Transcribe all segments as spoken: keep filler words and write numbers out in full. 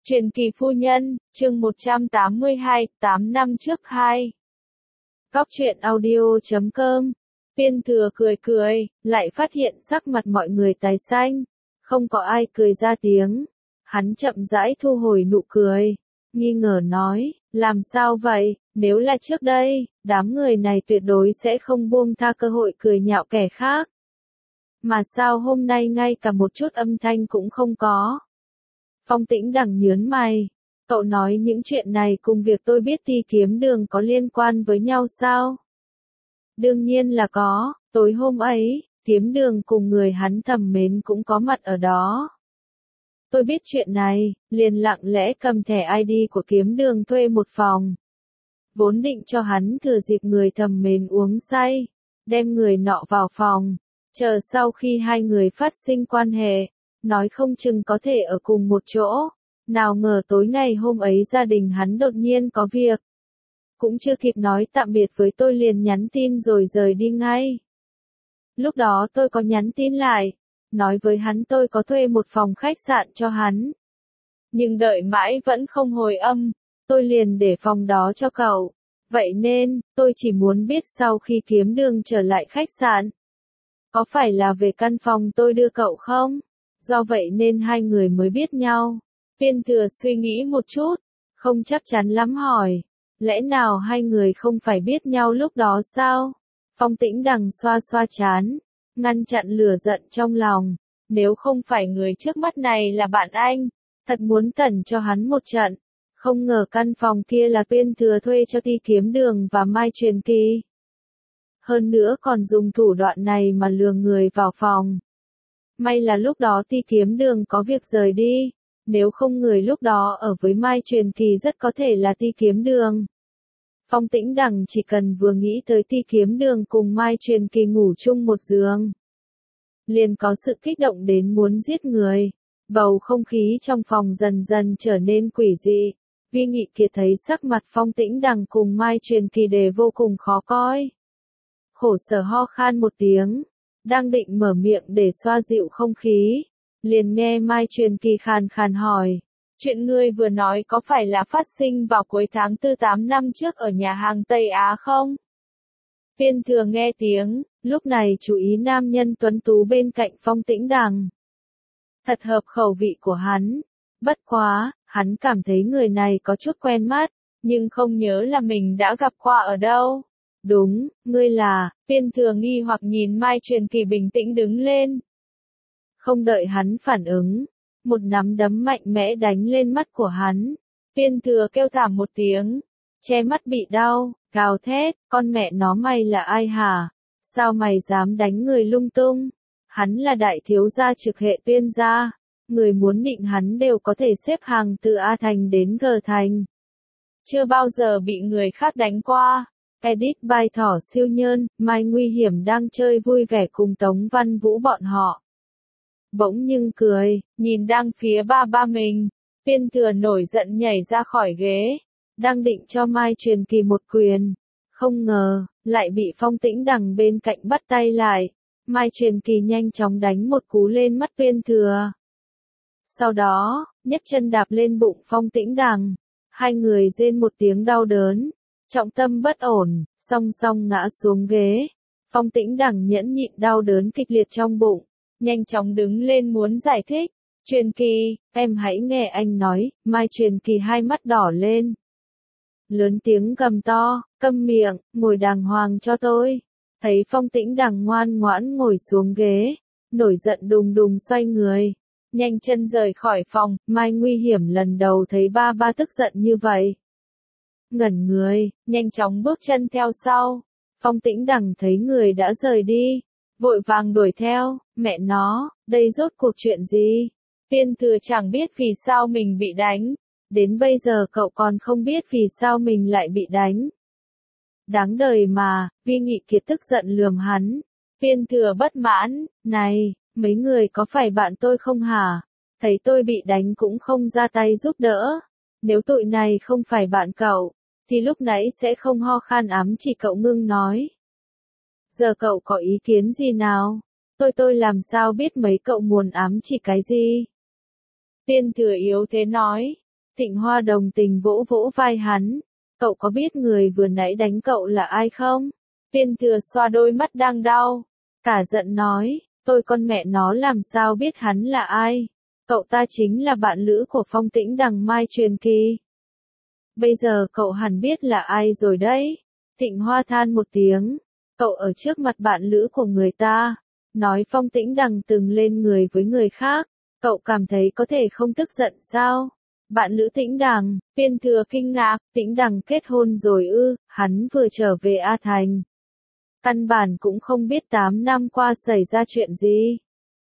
Truyền kỳ phu nhân, chương một trăm tám mươi hai, tám năm trước hai. Góc truyện audio chấm com. Viên Thừa cười cười, lại phát hiện sắc mặt mọi người tái xanh. Không có ai cười ra tiếng. Hắn chậm rãi thu hồi nụ cười. Nghi ngờ nói, làm sao vậy, nếu là trước đây, đám người này tuyệt đối sẽ không buông tha cơ hội cười nhạo kẻ khác. Mà sao hôm nay ngay cả một chút âm thanh cũng không có. Phong Tĩnh Đằng nhớn mày. Cậu nói những chuyện này cùng việc tôi biết Ti Kiếm Đường có liên quan với nhau sao? Đương nhiên là có, tối hôm ấy, Kiếm Đường cùng người hắn thầm mến cũng có mặt ở đó. Tôi biết chuyện này, liền lặng lẽ cầm thẻ i đê của Kiếm Đường thuê một phòng. Vốn định cho hắn thừa dịp người thầm mến uống say, đem người nọ vào phòng, chờ sau khi hai người phát sinh quan hệ. Nói không chừng có thể ở cùng một chỗ. Nào ngờ tối ngày hôm ấy gia đình hắn đột nhiên có việc. Cũng chưa kịp nói tạm biệt với tôi liền nhắn tin rồi rời đi ngay. Lúc đó tôi có nhắn tin lại. Nói với hắn tôi có thuê một phòng khách sạn cho hắn. Nhưng đợi mãi vẫn không hồi âm. Tôi liền để phòng đó cho cậu. Vậy nên, tôi chỉ muốn biết sau khi Kiếm Đường trở lại khách sạn. Có phải là về căn phòng tôi đưa cậu không? Do vậy nên hai người mới biết nhau. Viên Thừa suy nghĩ một chút, không chắc chắn lắm hỏi. Lẽ nào hai người không phải biết nhau lúc đó sao? Phong Tĩnh Đằng xoa xoa trán, ngăn chặn lửa giận trong lòng. Nếu không phải người trước mắt này là bạn anh, thật muốn tẩn cho hắn một trận. Không ngờ căn phòng kia là Viên Thừa thuê cho Ti Kiếm Đường và Mai Truyền Kỳ. Hơn nữa còn dùng thủ đoạn này mà lừa người vào phòng. May là lúc đó Ti Kiếm Đường có việc rời đi, nếu không người lúc đó ở với Mai Truyền Kỳ rất có thể là Ti Kiếm Đường. Phong Tĩnh Đằng chỉ cần vừa nghĩ tới Ti Kiếm Đường cùng Mai Truyền Kỳ ngủ chung một giường, liền có sự kích động đến muốn giết người. Bầu không khí trong phòng dần dần trở nên quỷ dị. Vi Nghị Kiệt thấy sắc mặt Phong Tĩnh Đằng cùng Mai Truyền Kỳ đều vô cùng khó coi. Khổ sở ho khan một tiếng. Đang định mở miệng để xoa dịu không khí, liền nghe Mai Truyền Kỳ khàn khàn hỏi. Chuyện ngươi vừa nói có phải là phát sinh vào cuối tháng tư tám năm trước ở nhà hàng Tây Á không? Viên Thừa nghe tiếng, lúc này chú ý nam nhân tuấn tú bên cạnh Phong Tĩnh Đằng. Thật hợp khẩu vị của hắn. Bất quá, hắn cảm thấy người này có chút quen mắt, nhưng không nhớ là mình đã gặp qua ở đâu. Đúng, ngươi là, Viên Thừa nghi hoặc nhìn Mai Truyền Kỳ bình tĩnh đứng lên. Không đợi hắn phản ứng, một nắm đấm mạnh mẽ đánh lên mắt của hắn. Viên Thừa kêu thảm một tiếng, che mắt bị đau, gào thét, con mẹ nó mày là ai hả? Sao mày dám đánh người lung tung? Hắn là đại thiếu gia trực hệ Viên gia, người muốn định hắn đều có thể xếp hàng từ A thành đến G thành. Chưa bao giờ bị người khác đánh qua. Edit by Thỏ Siêu Nhơn, Mai Nguy Hiểm đang chơi vui vẻ cùng Tống Văn Vũ bọn họ. Bỗng nhưng cười, nhìn đang phía ba ba mình, Viên Thừa nổi giận nhảy ra khỏi ghế, đang định cho Mai Truyền Kỳ một quyền. Không ngờ, lại bị Phong Tĩnh Đằng bên cạnh bắt tay lại. Mai Truyền Kỳ nhanh chóng đánh một cú lên mắt Viên Thừa. Sau đó, nhấc chân đạp lên bụng Phong Tĩnh Đằng. Hai người rên một tiếng đau đớn. Trọng tâm bất ổn, song song ngã xuống ghế. Phong Tĩnh Đằng nhẫn nhịn đau đớn kịch liệt trong bụng, nhanh chóng đứng lên muốn giải thích. Truyền Kỳ, em hãy nghe anh nói. Mai Truyền Kỳ hai mắt đỏ lên, lớn tiếng gầm to, câm miệng, ngồi đàng hoàng cho tôi. Thấy Phong Tĩnh Đằng ngoan ngoãn ngồi xuống ghế, nổi giận đùng đùng xoay người, nhanh chân rời khỏi phòng. Mai Nguy Hiểm lần đầu thấy ba ba tức giận như vậy. Ngẩn người, nhanh chóng bước chân theo sau. Phong Tĩnh Đằng thấy người đã rời đi, vội vàng đuổi theo. Mẹ nó, đây rốt cuộc chuyện gì? Viên Thừa chẳng biết vì sao mình bị đánh. Đến bây giờ cậu còn không biết vì sao mình lại bị đánh. Đáng đời mà, Vi Nghị Kiệt tức giận lườm hắn. Viên Thừa bất mãn, này, mấy người có phải bạn tôi không hả? Thấy tôi bị đánh cũng không ra tay giúp đỡ. Nếu tụi này không phải bạn cậu, thì lúc nãy sẽ không ho khan ám chỉ cậu ngưng nói. Giờ cậu có ý kiến gì nào? Tôi tôi làm sao biết mấy cậu muốn ám chỉ cái gì? Viên Thừa yếu thế nói, Thịnh Hoa đồng tình vỗ vỗ vai hắn. Cậu có biết người vừa nãy đánh cậu là ai không? Tiên Thừa xoa đôi mắt đang đau. Cả giận nói, tôi con mẹ nó làm sao biết hắn là ai? Cậu ta chính là bạn lữ của Phong Tĩnh Đằng Mai Truyền Kỳ. Bây giờ cậu hẳn biết là ai rồi đấy. Thịnh Hoa than một tiếng. Cậu ở trước mặt bạn lữ của người ta. Nói Phong Tĩnh Đằng từng lên người với người khác. Cậu cảm thấy có thể không tức giận sao? Bạn lữ Tĩnh Đằng, Tiên Thừa kinh ngạc, Tĩnh Đằng kết hôn rồi ư, hắn vừa trở về A Thành. Căn bản cũng không biết tám năm qua xảy ra chuyện gì.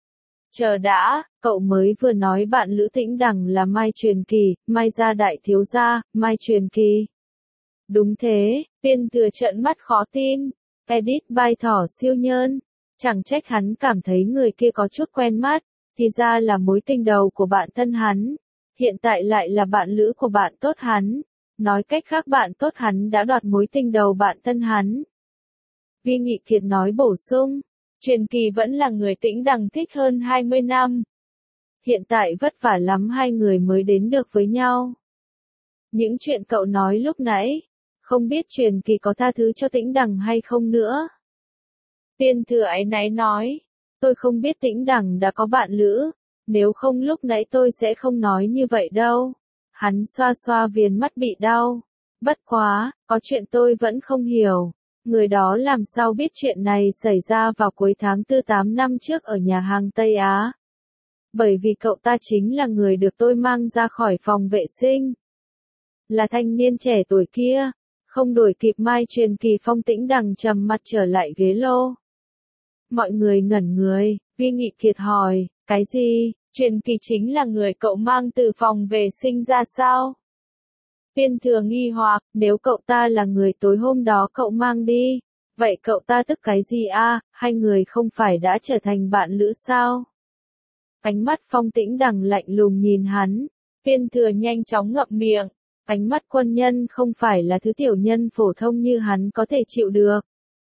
Chờ đã, cậu mới vừa nói bạn lữ Tĩnh Đằng là Mai Truyền Kỳ, Mai gia đại thiếu gia, Mai Truyền Kỳ. Đúng thế, Tiên Thừa trợn mắt khó tin. Edit by Thỏ Siêu Nhơn. Chẳng trách hắn cảm thấy người kia có chút quen mắt, thì ra là mối tình đầu của bạn thân hắn. Hiện tại lại là bạn lữ của bạn tốt hắn. Nói cách khác bạn tốt hắn đã đoạt mối tình đầu bạn thân hắn. Vi Nghị Kiệt nói bổ sung, Truyền Kỳ vẫn là người Tĩnh Đằng thích hơn hai mươi năm. Hiện tại vất vả lắm hai người mới đến được với nhau. Những chuyện cậu nói lúc nãy, không biết Truyền Kỳ có tha thứ cho Tĩnh Đằng hay không nữa. Tiên Thừa áy náy nói, tôi không biết Tĩnh Đằng đã có bạn lữ, nếu không lúc nãy tôi sẽ không nói như vậy đâu. Hắn xoa xoa viền mắt bị đau. Bất quá, có chuyện tôi vẫn không hiểu. Người đó làm sao biết chuyện này xảy ra vào cuối tháng tư tám năm trước ở nhà hàng Tây Á. Bởi vì cậu ta chính là người được tôi mang ra khỏi phòng vệ sinh. Là thanh niên trẻ tuổi kia. Không đuổi kịp Mai Truyền Kỳ. Phong Tĩnh Đằng trầm mặt trở lại ghế lô. Mọi người ngẩn người, Vi Nghị Kiệt hỏi, cái gì, Truyền Kỳ chính là người cậu mang từ phòng vệ sinh ra sao? Tiên Thừa nghi hoặc, nếu cậu ta là người tối hôm đó cậu mang đi, vậy cậu ta tức cái gì a? Hai người không phải đã trở thành bạn lữ sao? Ánh mắt Phong Tĩnh Đằng lạnh lùng nhìn hắn, Tiên Thừa nhanh chóng ngậm miệng, ánh mắt quân nhân không phải là thứ tiểu nhân phổ thông như hắn có thể chịu được.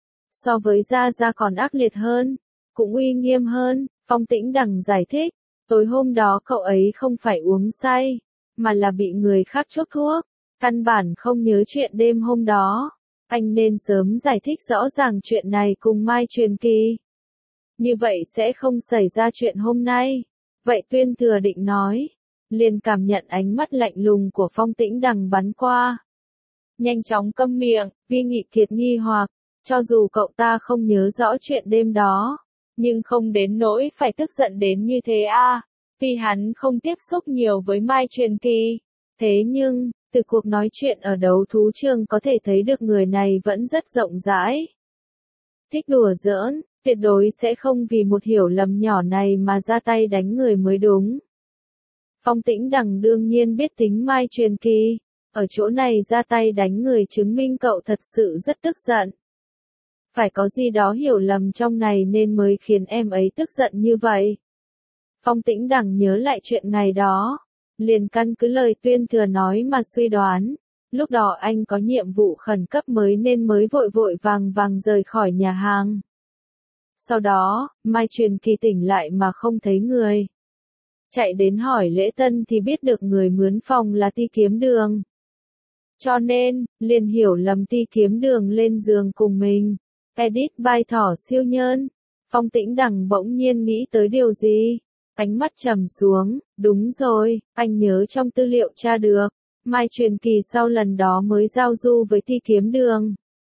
So với Gia Gia còn ác liệt hơn, cũng uy nghiêm hơn, Phong Tĩnh Đằng giải thích, tối hôm đó cậu ấy không phải uống say, mà là bị người khác chuốc thuốc, căn bản không nhớ chuyện đêm hôm đó. Anh nên sớm giải thích rõ ràng chuyện này cùng Mai Truyền Kỳ. Như vậy sẽ không xảy ra chuyện hôm nay. Vậy Tuyên Thừa định nói, liền cảm nhận ánh mắt lạnh lùng của Phong Tĩnh Đằng bắn qua. Nhanh chóng câm miệng, Vi Nghị Kiệt nghi hoặc, cho dù cậu ta không nhớ rõ chuyện đêm đó, nhưng không đến nỗi phải tức giận đến như thế a. Tuy hắn không tiếp xúc nhiều với Mai Truyền Kỳ, thế nhưng, từ cuộc nói chuyện ở đấu thú trường có thể thấy được người này vẫn rất rộng rãi. Thích đùa giỡn, tuyệt đối sẽ không vì một hiểu lầm nhỏ này mà ra tay đánh người mới đúng. Phong Tĩnh Đằng đương nhiên biết tính Mai Truyền Kỳ, ở chỗ này ra tay đánh người chứng minh cậu thật sự rất tức giận. Phải có gì đó hiểu lầm trong này nên mới khiến em ấy tức giận như vậy. Phong Tĩnh Đằng nhớ lại chuyện ngày đó, liền căn cứ lời Tuyên Thừa nói mà suy đoán, lúc đó anh có nhiệm vụ khẩn cấp mới nên mới vội vội vàng vàng rời khỏi nhà hàng. Sau đó, Mai Truyền Kỳ tỉnh lại mà không thấy người. Chạy đến hỏi lễ tân thì biết được người mướn phòng là Ti Kiếm Đường. Cho nên, liền hiểu lầm Ti Kiếm Đường lên giường cùng mình. Edit by Thỏ Siêu Nhơn. Phong Tĩnh Đằng bỗng nhiên nghĩ tới điều gì? Ánh mắt trầm xuống, đúng rồi, anh nhớ trong tư liệu tra được, Mai Truyền Kỳ sau lần đó mới giao du với Ti Kiếm Đường.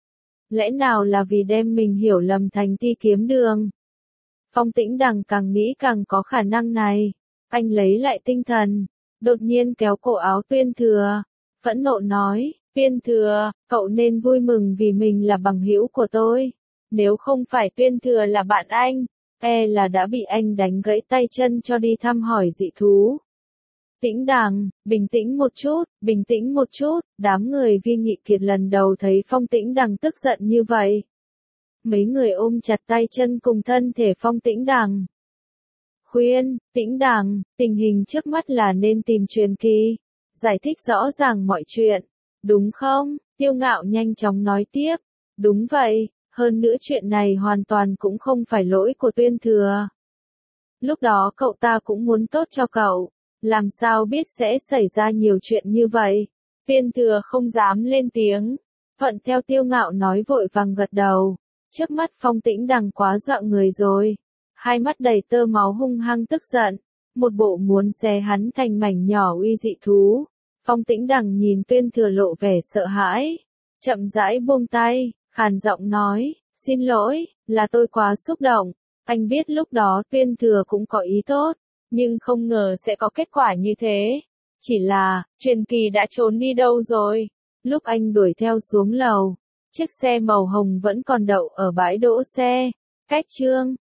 Lẽ nào là vì đem mình hiểu lầm thành Ti Kiếm Đường? Phong Tĩnh Đằng càng nghĩ càng có khả năng này. Anh lấy lại tinh thần, đột nhiên kéo cổ áo Tuyên Thừa, phẫn nộ nói, Tuyên Thừa, cậu nên vui mừng vì mình là bằng hữu của tôi. Nếu không phải Tuyên Thừa là bạn anh, e là đã bị anh đánh gãy tay chân cho đi thăm hỏi dị thú. Tĩnh Đằng, bình tĩnh một chút, bình tĩnh một chút, đám người Vi Nghị Kiệt lần đầu thấy Phong Tĩnh Đằng tức giận như vậy. Mấy người ôm chặt tay chân cùng thân thể Phong Tĩnh Đằng. Khuyên, Tĩnh Đằng, tình hình trước mắt là nên tìm Truyền Kỳ, giải thích rõ ràng mọi chuyện, đúng không? Tiêu Ngạo nhanh chóng nói tiếp, đúng vậy, hơn nữa chuyện này hoàn toàn cũng không phải lỗi của Tuyên Thừa. Lúc đó cậu ta cũng muốn tốt cho cậu, Làm sao biết sẽ xảy ra nhiều chuyện như vậy? Viên thừa không dám lên tiếng. Thuận theo Tiêu Ngạo nói vội vàng gật đầu. Trước mắt Phong Tĩnh Đằng quá dọa người rồi. Hai mắt đầy tơ máu hung hăng tức giận. Một bộ muốn xé hắn thành mảnh nhỏ uy dị thú. Phong Tĩnh Đằng nhìn Tuyên Thừa lộ vẻ sợ hãi. Chậm rãi buông tay, khàn giọng nói, xin lỗi, là tôi quá xúc động. Anh biết lúc đó Tuyên Thừa cũng có ý tốt, nhưng không ngờ sẽ có kết quả như thế. Chỉ là, Truyền Kỳ đã trốn đi đâu rồi? Lúc anh đuổi theo xuống lầu, chiếc xe màu hồng vẫn còn đậu ở bãi đỗ xe. Cách Trương